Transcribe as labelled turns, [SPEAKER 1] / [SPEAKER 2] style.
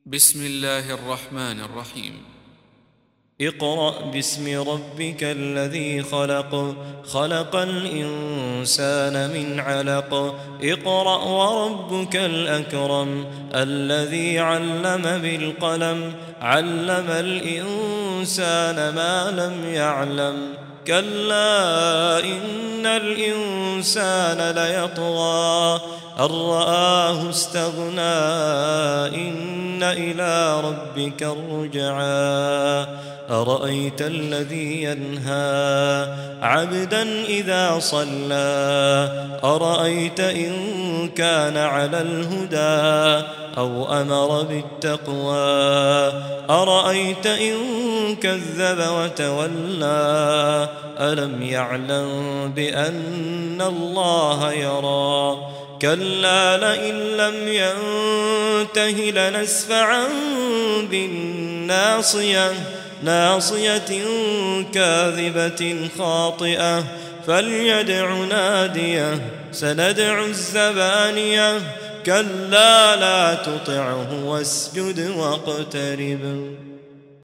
[SPEAKER 1] بسم الله الرحمن الرحيم.
[SPEAKER 2] اقرأ باسم ربك الذي خلق. خلق الإنسان من علق. اقرأ وربك الأكرم الذي علم بالقلم. علم الإنسان ما لم يعلم. كلا إن الإنسان ليطغى أن رآه استغنى. إن إلى ربك الرجعى. أرأيت الذي ينهى عبدا إذا صلى. أرأيت إن كان على الهدى أو أمر بالتقوى. أرأيت إن كذب وتولى. ألم يعلم بأن الله يرى. كلا لئن لم ينته لنسفعا بالناصية. ناصية كاذبة خاطئة. فليدع ناديه. سندع الزبانية. كلا لا تطعه واسجد واقترب.